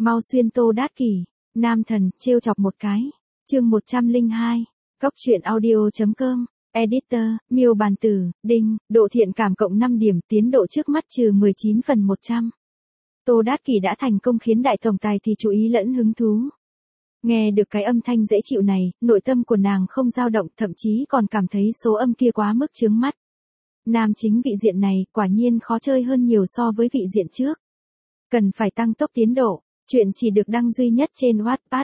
Mau xuyên Tô Đát Kỷ, nam thần, trêu chọc một cái. Chương 102, Góc truyện audio.com, Editor, Miêu Bàn Tử, Đinh, độ thiện cảm cộng 5 điểm, tiến độ trước mắt trừ 19/100. Tô Đát Kỷ đã thành công khiến đại tổng tài thì chú ý lẫn hứng thú. Nghe được cái âm thanh dễ chịu này, nội tâm của nàng không dao động, thậm chí còn cảm thấy số âm kia quá mức chướng mắt. Nam chính vị diện này quả nhiên khó chơi hơn nhiều so với vị diện trước. Cần phải tăng tốc tiến độ. Chuyện chỉ được đăng duy nhất trên Wattpad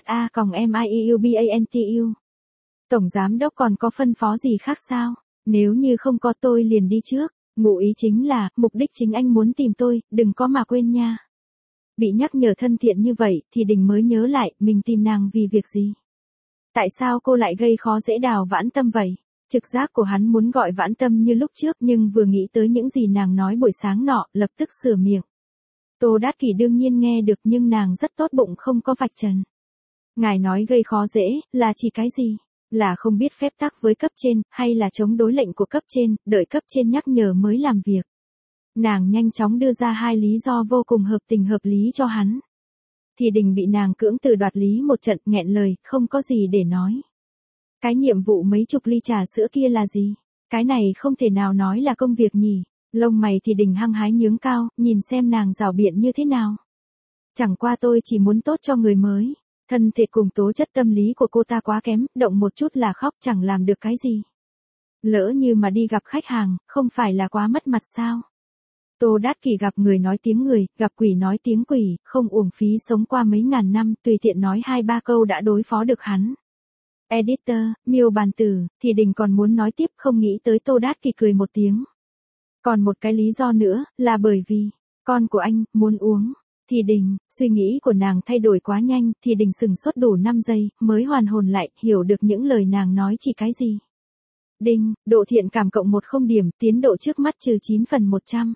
a.miubantu. Tổng giám đốc còn có phân phó gì khác sao? Nếu như không có tôi liền đi trước. Ngụ ý chính là, mục đích chính anh muốn tìm tôi, đừng có mà quên nha. Bị nhắc nhở thân thiện như vậy thì Đình mới nhớ lại mình tìm nàng vì việc gì. Tại sao cô lại gây khó dễ Đào Vãn Tâm vậy? Trực giác của hắn muốn gọi Vãn Tâm như lúc trước nhưng vừa nghĩ tới những gì nàng nói buổi sáng nọ, lập tức sửa miệng. Tô Đát Kỷ đương nhiên nghe được nhưng nàng rất tốt bụng không có vạch trần. Ngài nói gây khó dễ, là chỉ cái gì? Là không biết phép tắc với cấp trên, hay là chống đối lệnh của cấp trên, đợi cấp trên nhắc nhở mới làm việc? Nàng nhanh chóng đưa ra hai lý do vô cùng hợp tình hợp lý cho hắn. Thì Đình bị nàng cưỡng từ đoạt lý một trận, nghẹn lời, không có gì để nói. Cái nhiệm vụ mấy chục ly trà sữa kia là gì? Cái này không thể nào nói là công việc nhỉ? Lông mày thì Đình hăng hái nhướng cao, nhìn xem nàng rảo biện như thế nào. Chẳng qua tôi chỉ muốn tốt cho người mới. Thân thể cùng tố chất tâm lý của cô ta quá kém, động một chút là khóc chẳng làm được cái gì. Lỡ như mà đi gặp khách hàng, không phải là quá mất mặt sao? Tô Đát Kỷ gặp người nói tiếng người, gặp quỷ nói tiếng quỷ, không uổng phí sống qua mấy ngàn năm, tùy tiện nói 2-3 câu đã đối phó được hắn. Editor, Miêu Bàn Tử, thì Đình còn muốn nói tiếp không nghĩ tới Tô Đát Kỷ cười một tiếng. Còn một cái lý do nữa, là bởi vì, con của anh, muốn uống. Thì Đình, suy nghĩ của nàng thay đổi quá nhanh, thì Đình sừng sốt đủ 5 giây, mới hoàn hồn lại, hiểu được những lời nàng nói chỉ cái gì. Đinh, độ thiện cảm cộng 10 điểm, tiến độ trước mắt trừ 9/100.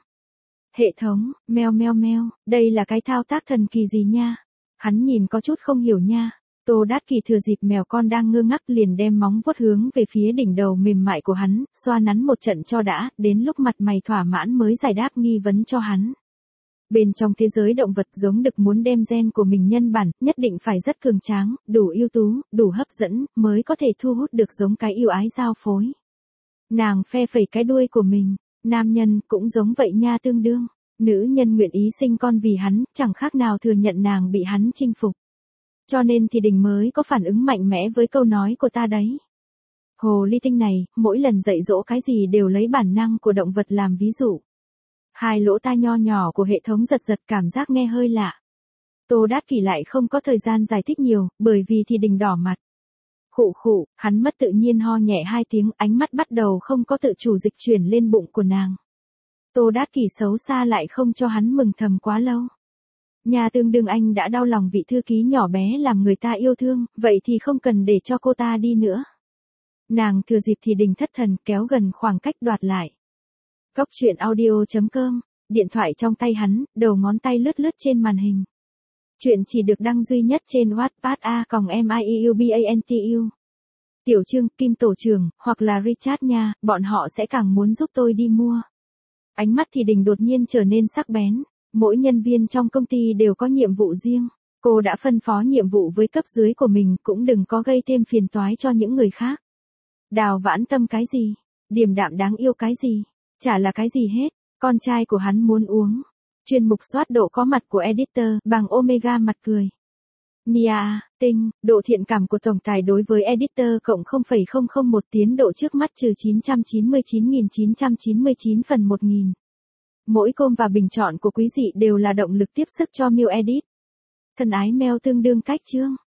Hệ thống, meo, đây là cái thao tác thần kỳ gì nha? Hắn nhìn có chút không hiểu nha. Tô Đát Kỷ thừa dịp mèo con đang ngơ ngác liền đem móng vuốt hướng về phía đỉnh đầu mềm mại của hắn, xoa nắn một trận cho đã, đến lúc mặt mày thỏa mãn mới giải đáp nghi vấn cho hắn. Bên trong thế giới động vật giống đực muốn đem gen của mình nhân bản, nhất định phải rất cường tráng, đủ ưu tú, đủ hấp dẫn, mới có thể thu hút được giống cái yêu ái giao phối. Nàng phe phẩy cái đuôi của mình, nam nhân cũng giống vậy nha tương đương. Nữ nhân nguyện ý sinh con vì hắn, chẳng khác nào thừa nhận nàng bị hắn chinh phục. Cho nên thì Đình mới có phản ứng mạnh mẽ với câu nói của ta đấy. Hồ ly tinh này, mỗi lần dạy dỗ cái gì đều lấy bản năng của động vật làm ví dụ. Hai lỗ tai nho nhỏ của hệ thống giật cảm giác nghe hơi lạ. Tô Đát Kỷ lại không có thời gian giải thích nhiều, bởi vì thì Đình đỏ mặt. Khụ, hắn mất tự nhiên ho nhẹ 2 tiếng, ánh mắt bắt đầu không có tự chủ dịch chuyển lên bụng của nàng. Tô Đát Kỷ xấu xa lại không cho hắn mừng thầm quá lâu. Nhà tương đương anh đã đau lòng vị thư ký nhỏ bé làm người ta yêu thương, vậy thì không cần để cho cô ta đi nữa. Nàng thừa dịp thì Đình thất thần kéo gần khoảng cách đoạt lại. Góc truyện audio.com, điện thoại trong tay hắn, đầu ngón tay lướt trên màn hình. Chuyện chỉ được đăng duy nhất trên Wattpad a.miubantu. Tiểu Trương, Kim Tổ trưởng, hoặc là Richard nha, bọn họ sẽ càng muốn giúp tôi đi mua. Ánh mắt thì Đình đột nhiên trở nên sắc bén. Mỗi nhân viên trong công ty đều có nhiệm vụ riêng. Cô đã phân phó nhiệm vụ với cấp dưới của mình, cũng đừng có gây thêm phiền toái cho những người khác. Đào Vãn Tâm cái gì? Điềm đạm đáng yêu cái gì? Chả là cái gì hết. Con trai của hắn muốn uống. Chuyên mục soát độ có mặt của editor bằng Omega mặt cười. Nia, Tinh, độ thiện cảm của tổng tài đối với editor cộng 0,001 tiến độ trước mắt trừ 999.999/1000. Mỗi com và bình chọn của quý dị đều là động lực tiếp sức cho Miu Edit. Thân ái mail tương đương cách chương.